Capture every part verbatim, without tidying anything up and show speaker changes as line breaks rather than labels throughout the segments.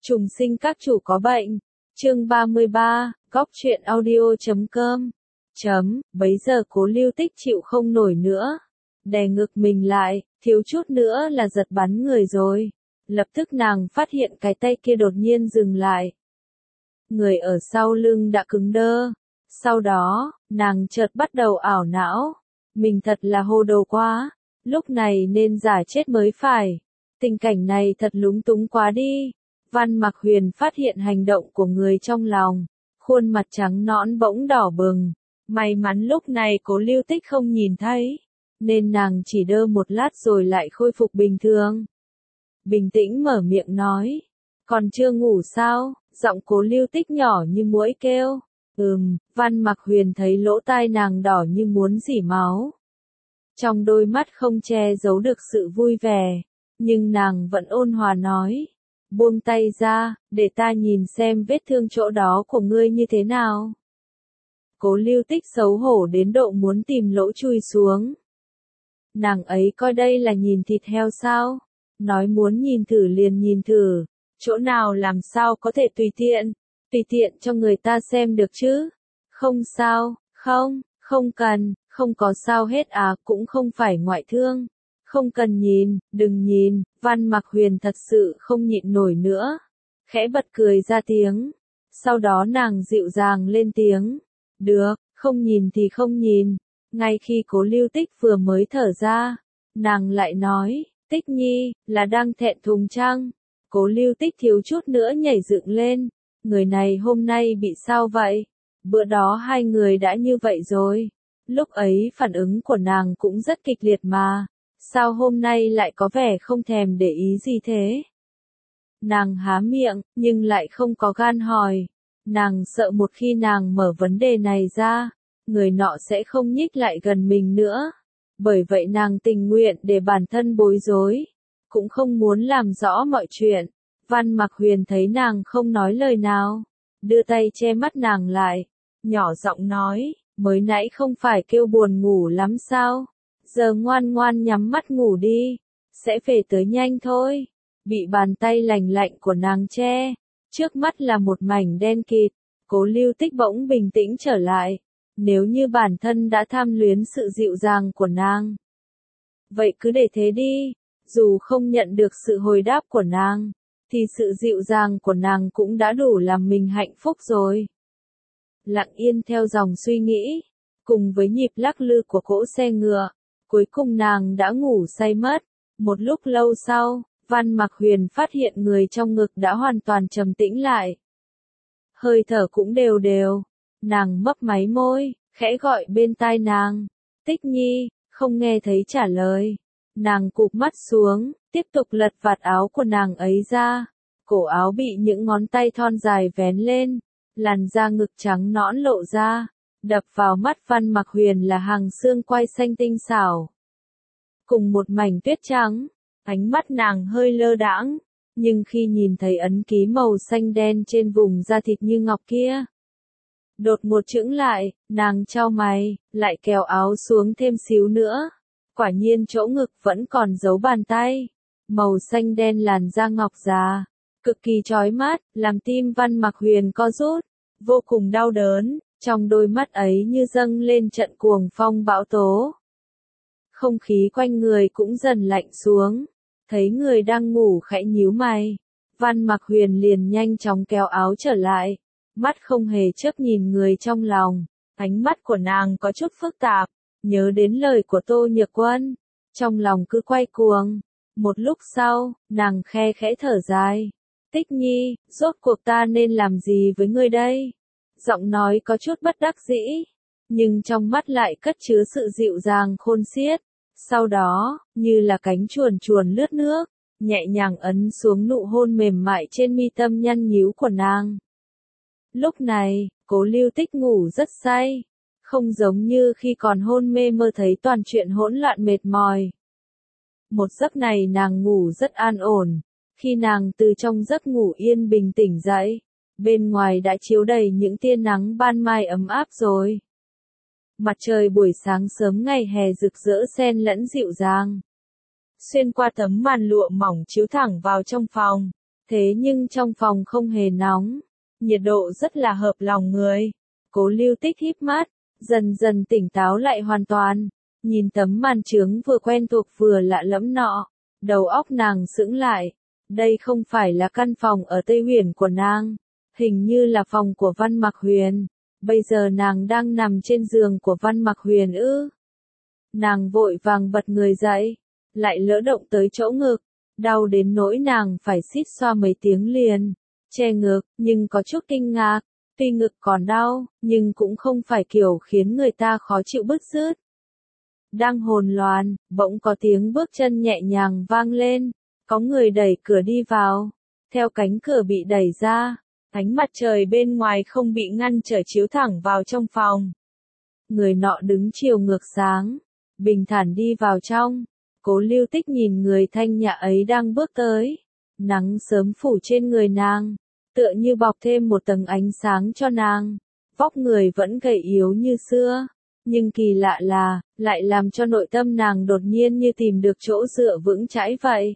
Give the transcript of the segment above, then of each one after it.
Trùng sinh các chủ có bệnh. Chương ba mươi ba, góc truyện audio chấm com. Chấm, bấy giờ Cố Lưu Tích chịu không nổi nữa. Đè ngực mình lại, thiếu chút nữa là giật bắn người rồi. Lập tức nàng phát hiện cái tay kia đột nhiên dừng lại. Người ở sau lưng đã cứng đơ. Sau đó, nàng chợt bắt đầu ảo não. Mình thật là hồ đồ quá. Lúc này nên giả chết mới phải. Tình cảnh này thật lúng túng quá đi. Văn Mặc Huyền phát hiện hành động của người trong lòng. Khuôn mặt trắng nõn bỗng đỏ bừng. May mắn lúc này Cố Lưu Tích không nhìn thấy. Nên nàng chỉ đơ một lát rồi lại khôi phục bình thường. Bình tĩnh mở miệng nói. Còn chưa ngủ sao? Giọng Cố Lưu Tích nhỏ như muỗi kêu. Ừm, Văn Mặc Huyền thấy lỗ tai nàng đỏ như muốn rỉ máu. Trong đôi mắt không che giấu được sự vui vẻ. Nhưng nàng vẫn ôn hòa nói. Buông tay ra, để ta nhìn xem vết thương chỗ đó của ngươi như thế nào. Cố Lưu Tích xấu hổ đến độ muốn tìm lỗ chui xuống. Nàng ấy coi đây là nhìn thịt heo sao? Nói muốn nhìn thử liền nhìn thử. Chỗ nào làm sao có thể tùy tiện? Tùy tiện cho người ta xem được chứ? Không sao, không, không cần, không có sao hết à, cũng không phải ngoại thương. Không cần nhìn, đừng nhìn. Văn Mặc Huyền thật sự không nhịn nổi nữa. Khẽ bật cười ra tiếng. Sau đó nàng dịu dàng lên tiếng. Được, không nhìn thì không nhìn. Ngay khi Cố Lưu Tích vừa mới thở ra, nàng lại nói, Tích Nhi, là đang thẹn thùng chăng? Cố Lưu Tích thiếu chút nữa nhảy dựng lên. Người này hôm nay bị sao vậy? Bữa đó hai người đã như vậy rồi. Lúc ấy phản ứng của nàng cũng rất kịch liệt mà. Sao hôm nay lại có vẻ không thèm để ý gì thế? Nàng há miệng, nhưng lại không có gan hỏi. Nàng sợ một khi nàng mở vấn đề này ra, người nọ sẽ không nhích lại gần mình nữa. Bởi vậy nàng tình nguyện để bản thân bối rối, cũng không muốn làm rõ mọi chuyện. Văn Mặc Huyền thấy nàng không nói lời nào, đưa tay che mắt nàng lại, nhỏ giọng nói, mới nãy không phải kêu buồn ngủ lắm sao? Giờ ngoan ngoan nhắm mắt ngủ đi, sẽ về tới nhanh thôi. Bị bàn tay lành lạnh của nàng che, trước mắt là một mảnh đen kịt. Cố Lưu Tích bỗng bình tĩnh trở lại. Nếu như bản thân đã tham luyến sự dịu dàng của nàng, vậy cứ để thế đi. Dù không nhận được sự hồi đáp của nàng, thì sự dịu dàng của nàng cũng đã đủ làm mình hạnh phúc rồi. Lặng yên theo dòng suy nghĩ, cùng với nhịp lắc lư của cỗ xe ngựa, cuối cùng nàng đã ngủ say mất. Một lúc lâu sau, Văn Mặc Huyền phát hiện người trong ngực đã hoàn toàn trầm tĩnh lại. Hơi thở cũng đều đều. Nàng mấp máy môi, khẽ gọi bên tai nàng. Tích Nhi, không nghe thấy trả lời. Nàng cụp mắt xuống, tiếp tục lật vạt áo của nàng ấy ra. Cổ áo bị những ngón tay thon dài vén lên. Làn da ngực trắng nõn lộ ra. Đập vào mắt Văn Mặc Huyền là hàng xương quai xanh tinh xảo. Cùng một mảnh tuyết trắng, ánh mắt nàng hơi lơ đãng, nhưng khi nhìn thấy ấn ký màu xanh đen trên vùng da thịt như ngọc kia, đột ngột chững lại, nàng chau mày, lại kéo áo xuống thêm xíu nữa. Quả nhiên chỗ ngực vẫn còn dấu bàn tay, màu xanh đen làn da ngọc già, cực kỳ chói mắt, làm tim Văn Mặc Huyền co rút, vô cùng đau đớn. Trong đôi mắt ấy như dâng lên trận cuồng phong bão tố. Không khí quanh người cũng dần lạnh xuống. Thấy người đang ngủ khẽ nhíu mày. Văn Mặc Huyền liền nhanh chóng kéo áo trở lại. Mắt không hề chớp nhìn người trong lòng. Ánh mắt của nàng có chút phức tạp. Nhớ đến lời của Tô Nhược Quân. Trong lòng cứ quay cuồng. Một lúc sau, nàng khe khẽ thở dài. Tích Nhi, rốt cuộc ta nên làm gì với ngươi đây? Giọng nói có chút bất đắc dĩ, nhưng trong mắt lại cất chứa sự dịu dàng khôn xiết. Sau đó, như là cánh chuồn chuồn lướt nước, nhẹ nhàng ấn xuống nụ hôn mềm mại trên mi tâm nhăn nhíu của nàng. Lúc này, Cố Lưu Tích ngủ rất say, không giống như khi còn hôn mê mơ thấy toàn chuyện hỗn loạn mệt mỏi. Một giấc này nàng ngủ rất an ổn. Khi nàng từ trong giấc ngủ yên bình tỉnh dậy, bên ngoài đã chiếu đầy những tia nắng ban mai ấm áp rồi. Mặt trời buổi sáng sớm ngày hè rực rỡ xen lẫn dịu dàng. Xuyên qua tấm màn lụa mỏng chiếu thẳng vào trong phòng. Thế nhưng trong phòng không hề nóng, nhiệt độ rất là hợp lòng người. Cố Lưu Tích híp mắt, dần dần tỉnh táo lại hoàn toàn, nhìn tấm màn trướng vừa quen thuộc vừa lạ lẫm nọ, đầu óc nàng sững lại. Đây không phải là căn phòng ở Tây Huyền của nàng, hình như là phòng của Văn Mặc Huyền. Bây giờ nàng đang nằm trên giường của Văn Mặc Huyền ư? Nàng vội vàng bật người dậy, lại lỡ động tới chỗ ngực, đau đến nỗi nàng phải xít xoa mấy tiếng liền, che ngực, nhưng có chút kinh ngạc, tuy ngực còn đau, nhưng cũng không phải kiểu khiến người ta khó chịu bứt rứt. Đang hồn loạn, bỗng có tiếng bước chân nhẹ nhàng vang lên, có người đẩy cửa đi vào, theo cánh cửa bị đẩy ra, ánh mặt trời bên ngoài không bị ngăn trở chiếu thẳng vào trong phòng. Người nọ đứng chiều ngược sáng, bình thản đi vào trong. Cố Lưu Tích nhìn người thanh nhã ấy đang bước tới, nắng sớm phủ trên người nàng, tựa như bọc thêm một tầng ánh sáng cho nàng. Vóc người vẫn gầy yếu như xưa, nhưng kỳ lạ là, lại làm cho nội tâm nàng đột nhiên như tìm được chỗ dựa vững chãi vậy.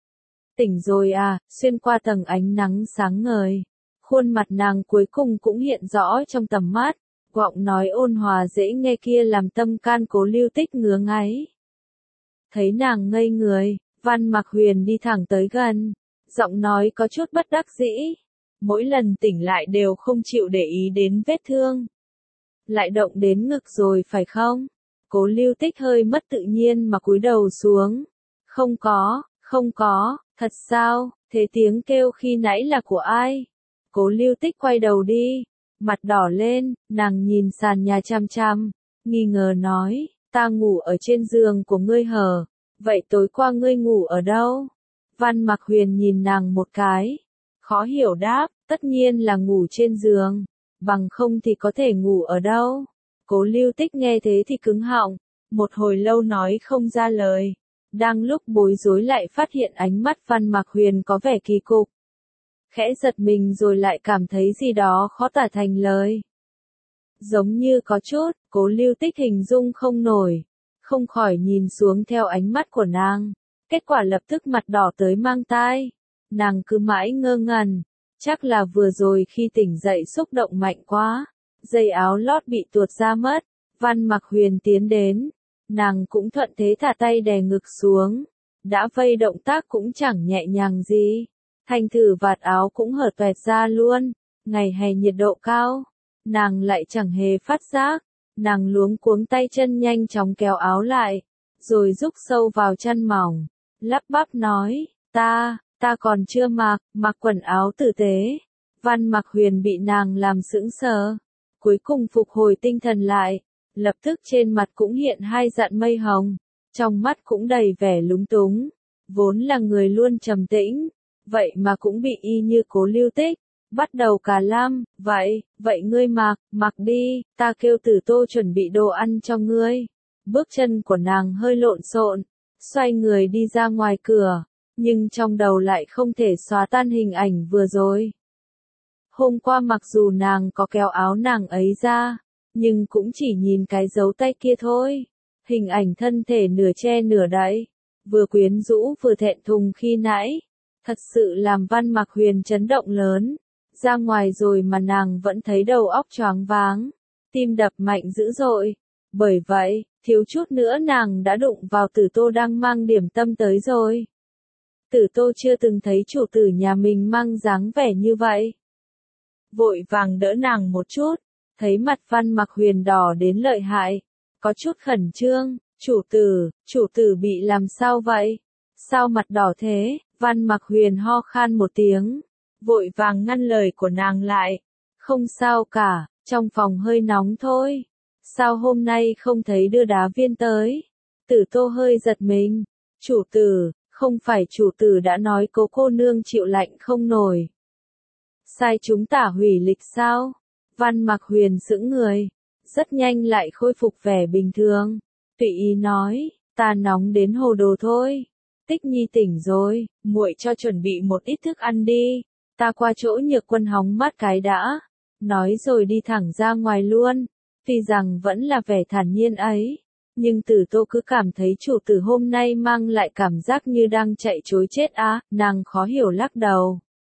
Tỉnh rồi à, xuyên qua tầng ánh nắng sáng ngời, khuôn mặt nàng cuối cùng cũng hiện rõ trong tầm mắt, giọng nói ôn hòa dễ nghe kia làm tâm can Cố Lưu Tích ngứa ngáy. Thấy nàng ngây người, Văn Mặc Huyền đi thẳng tới gần, giọng nói có chút bất đắc dĩ. Mỗi lần tỉnh lại đều không chịu để ý đến vết thương. Lại động đến ngực rồi phải không? Cố Lưu Tích hơi mất tự nhiên mà cúi đầu xuống. Không có, không có, thật sao, thế tiếng kêu khi nãy là của ai? Cố Lưu Tích quay đầu đi, mặt đỏ lên, nàng nhìn sàn nhà chăm chăm, nghi ngờ nói, ta ngủ ở trên giường của ngươi hờ, vậy tối qua ngươi ngủ ở đâu? Văn Mặc Huyền nhìn nàng một cái, khó hiểu đáp, tất nhiên là ngủ trên giường, bằng không thì có thể ngủ ở đâu? Cố Lưu Tích nghe thế thì cứng họng, một hồi lâu nói không ra lời, đang lúc bối rối lại phát hiện ánh mắt Văn Mặc Huyền có vẻ kỳ cục. Khẽ giật mình rồi lại cảm thấy gì đó khó tả thành lời. Giống như có chút, Cố Lưu Tích hình dung không nổi, không khỏi nhìn xuống theo ánh mắt của nàng, kết quả lập tức mặt đỏ tới mang tai. Nàng cứ mãi ngơ ngẩn, chắc là vừa rồi khi tỉnh dậy xúc động mạnh quá, dây áo lót bị tuột ra mất. Văn Mặc Huyền tiến đến, nàng cũng thuận thế thả tay đè ngực xuống, đã vây động tác cũng chẳng nhẹ nhàng gì. Thành thử vạt áo cũng hở toẹt ra luôn, ngày hè nhiệt độ cao, nàng lại chẳng hề phát giác, nàng luống cuống tay chân nhanh chóng kéo áo lại, rồi rúc sâu vào chăn mỏng, lắp bắp nói, ta, ta còn chưa mặc, mặc quần áo tử tế. Văn Mặc Huyền bị nàng làm sững sờ, cuối cùng phục hồi tinh thần lại, lập tức trên mặt cũng hiện hai dặn mây hồng, trong mắt cũng đầy vẻ lúng túng, vốn là người luôn trầm tĩnh. Vậy mà cũng bị y như Cố Lưu Tích, bắt đầu cả lam, vậy, vậy ngươi mặc, mặc đi, ta kêu Tử Tô chuẩn bị đồ ăn cho ngươi. Bước chân của nàng hơi lộn xộn, xoay người đi ra ngoài cửa, nhưng trong đầu lại không thể xóa tan hình ảnh vừa rồi. Hôm qua mặc dù nàng có kéo áo nàng ấy ra, nhưng cũng chỉ nhìn cái dấu tay kia thôi. Hình ảnh thân thể nửa che nửa đậy, vừa quyến rũ vừa thẹn thùng khi nãy. Thật sự làm Văn Mặc Huyền chấn động lớn, ra ngoài rồi mà nàng vẫn thấy đầu óc choáng váng, tim đập mạnh dữ dội. Bởi vậy, thiếu chút nữa nàng đã đụng vào Tử Tô đang mang điểm tâm tới rồi. Tử Tô chưa từng thấy chủ tử nhà mình mang dáng vẻ như vậy. Vội vàng đỡ nàng một chút, thấy mặt Văn Mặc Huyền đỏ đến lợi hại, có chút khẩn trương, chủ tử, chủ tử bị làm sao vậy? Sao mặt đỏ thế? Văn Mặc Huyền ho khan một tiếng, vội vàng ngăn lời của nàng lại. Không sao cả, trong phòng hơi nóng thôi. Sao hôm nay không thấy đưa đá viên tới? Tử Tô hơi giật mình. Chủ tử, không phải chủ tử đã nói Cố cô nương chịu lạnh không nổi. Sai chúng ta hủy lịch sao? Văn Mặc Huyền sững người, rất nhanh lại khôi phục vẻ bình thường. Tùy ý nói, ta nóng đến hồ đồ thôi. Tích Nhi tỉnh rồi, muội cho chuẩn bị một ít thức ăn đi, ta qua chỗ Nhược Quân hóng mát cái đã. Nói rồi đi thẳng ra ngoài luôn, tuy rằng vẫn là vẻ thản nhiên ấy, nhưng Tử Tô cứ cảm thấy chủ tử hôm nay mang lại cảm giác như đang chạy trối chết á, nàng khó hiểu lắc đầu.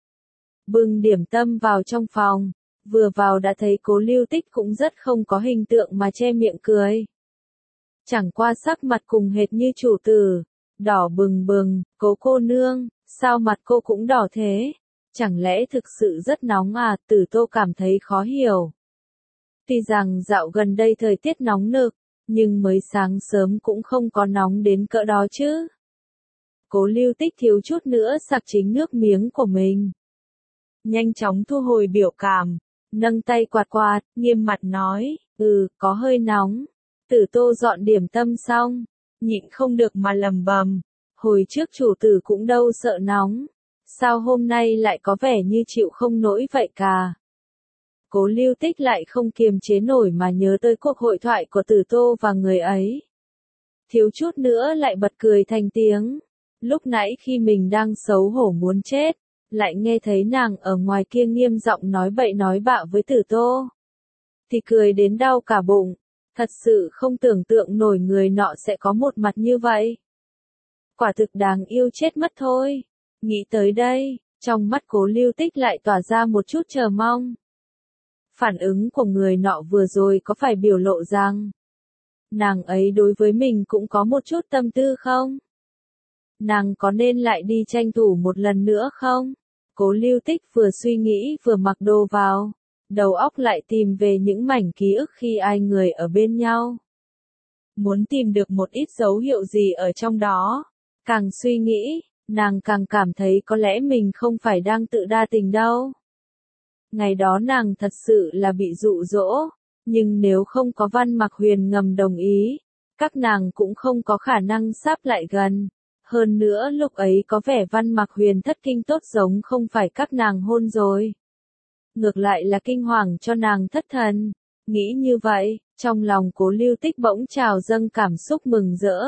bưng điểm tâm vào trong phòng. Vừa vào đã thấy Cố Lưu Tích cũng rất không có hình tượng mà che miệng cười. Chẳng qua sắc mặt cùng hệt như chủ tử, đỏ bừng bừng. Cố cô nương, sao mặt cô cũng đỏ thế? Chẳng lẽ thực sự rất nóng à? Tử Tô cảm thấy khó hiểu. Tuy rằng dạo gần đây thời tiết nóng nực, nhưng mới sáng sớm cũng không có nóng đến cỡ đó chứ. Cố Lưu Tích thiếu chút nữa sặc chính nước miếng của mình. Nhanh chóng thu hồi biểu cảm, nâng tay quạt quạt, nghiêm mặt nói, ừ, có hơi nóng. Tử Tô dọn điểm tâm xong, nhịn không được mà lầm bầm, hồi trước chủ tử cũng đâu sợ nóng, sao hôm nay lại có vẻ như chịu không nổi vậy cả. Cố Lưu Tích lại không kiềm chế nổi mà nhớ tới cuộc hội thoại của Tử Tô và người ấy. Thiếu chút nữa lại bật cười thành tiếng. Lúc nãy khi mình đang xấu hổ muốn chết, lại nghe thấy nàng ở ngoài kia nghiêm giọng nói bậy nói bạ với Tử Tô. Thì cười đến đau cả bụng, thật sự không tưởng tượng nổi người nọ sẽ có một mặt như vậy. Quả thực đáng yêu chết mất thôi. Nghĩ tới đây, trong mắt Cố Lưu Tích lại tỏa ra một chút chờ mong. Phản ứng của người nọ vừa rồi có phải biểu lộ rằng nàng ấy đối với mình cũng có một chút tâm tư không? Nàng có nên lại đi tranh thủ một lần nữa không? Cố Lưu Tích vừa suy nghĩ vừa mặc đồ vào, đầu óc lại tìm về những mảnh ký ức khi ai người ở bên nhau. Muốn tìm được một ít dấu hiệu gì ở trong đó. Càng suy nghĩ, nàng càng cảm thấy có lẽ mình không phải đang tự đa tình đâu. Ngày đó nàng thật sự là bị dụ dỗ, nhưng nếu không có Văn Mặc Huyền ngầm đồng ý, các nàng cũng không có khả năng sáp lại gần. Hơn nữa lúc ấy có vẻ Văn Mặc Huyền thất kinh tốt giống không phải các nàng hôn rồi. Ngược lại là kinh hoàng cho nàng thất thần. Nghĩ như vậy, trong lòng Cố Lưu Tích bỗng trào dâng cảm xúc mừng rỡ.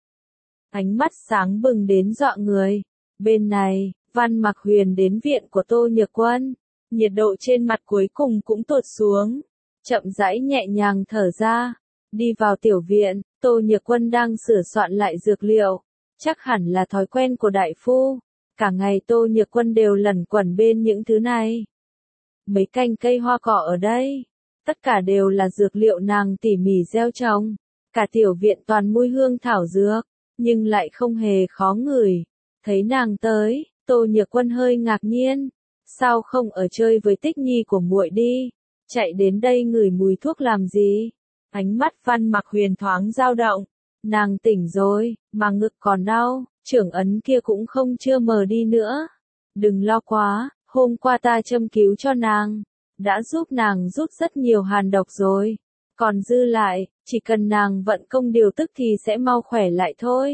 Ánh mắt sáng bừng đến dọa người. Bên này, Văn Mặc Huyền đến viện của Tô Nhược Quân. Nhiệt độ trên mặt cuối cùng cũng tụt xuống. Chậm rãi nhẹ nhàng thở ra. Đi vào tiểu viện, Tô Nhược Quân đang sửa soạn lại dược liệu. Chắc hẳn là thói quen của đại phu. Cả ngày Tô Nhược Quân đều lẩn quẩn bên những thứ này. Mấy cành cây hoa cỏ ở đây, tất cả đều là dược liệu nàng tỉ mỉ gieo trồng. Cả tiểu viện toàn mùi hương thảo dược, nhưng lại không hề khó ngửi. Thấy nàng tới, Tô Nhược Quân hơi ngạc nhiên. Sao không ở chơi với Tích Nhi của muội đi? Chạy đến đây ngửi mùi thuốc làm gì? Ánh mắt Văn Mặc Huyền thoáng dao động. Nàng tỉnh rồi, mà ngực còn đau, trưởng ấn kia cũng không chưa mờ đi nữa. Đừng lo quá, hôm qua ta châm cứu cho nàng, đã giúp nàng rút rất nhiều hàn độc rồi. Còn dư lại, chỉ cần nàng vận công điều tức thì sẽ mau khỏe lại thôi.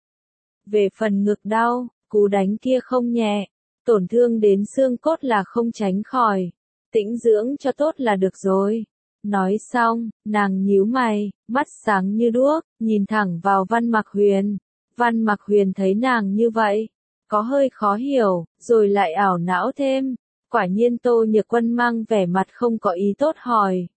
Về phần ngực đau, cú đánh kia không nhẹ, tổn thương đến xương cốt là không tránh khỏi. Tĩnh dưỡng cho tốt là được rồi. Nói xong, nàng nhíu mày, mắt sáng như đuốc, nhìn thẳng vào Văn Mặc Huyền. Văn Mặc Huyền thấy nàng như vậy, có hơi khó hiểu, rồi lại ảo não thêm. Quả nhiên Tô Nhược Quân mang vẻ mặt không có ý tốt hỏi.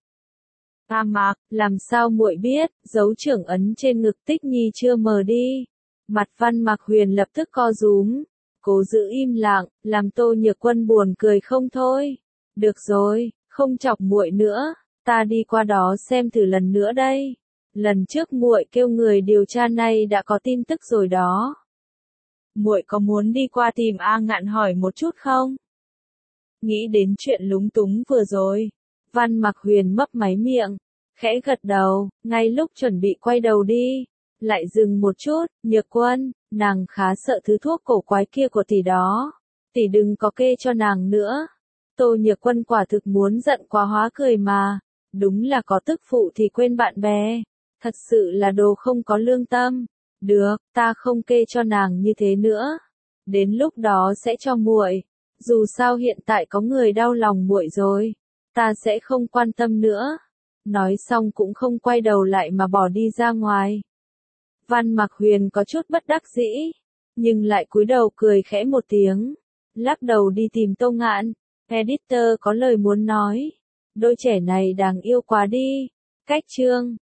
A Mạc, làm sao muội biết, dấu trưởng ấn trên ngực Tích Nhi chưa mờ đi? Mặt Văn Mặc Huyền lập tức co rúm, cố giữ im lặng, làm Tô Nhược Quân buồn cười không thôi. Được rồi, không chọc muội nữa. Ta đi qua đó xem thử lần nữa đây. Lần trước muội kêu người điều tra này đã có tin tức rồi đó. Muội có muốn đi qua tìm A Ngạn hỏi một chút không? Nghĩ đến chuyện lúng túng vừa rồi, Văn Mặc Huyền mấp máy miệng, khẽ gật đầu, ngay lúc chuẩn bị quay đầu đi, lại dừng một chút. Nhược Quân, nàng khá sợ thứ thuốc cổ quái kia của tỷ đó. Tỷ đừng có kê cho nàng nữa. Tô Nhược Quân quả thực muốn giận quá hóa cười mà. Đúng là có tức phụ thì quên bạn bè. Thật sự là đồ không có lương tâm. Được, ta không kê cho nàng như thế nữa. Đến lúc đó sẽ cho muội. Dù sao hiện tại có người đau lòng muội rồi. Ta sẽ không quan tâm nữa. Nói xong cũng không quay đầu lại mà bỏ đi ra ngoài. Văn Mặc Huyền có chút bất đắc dĩ. Nhưng lại cúi đầu cười khẽ một tiếng. Lắc đầu đi tìm Tô Ngạn. Editor có lời muốn nói. Đôi trẻ này đáng yêu quá đi. Cách chương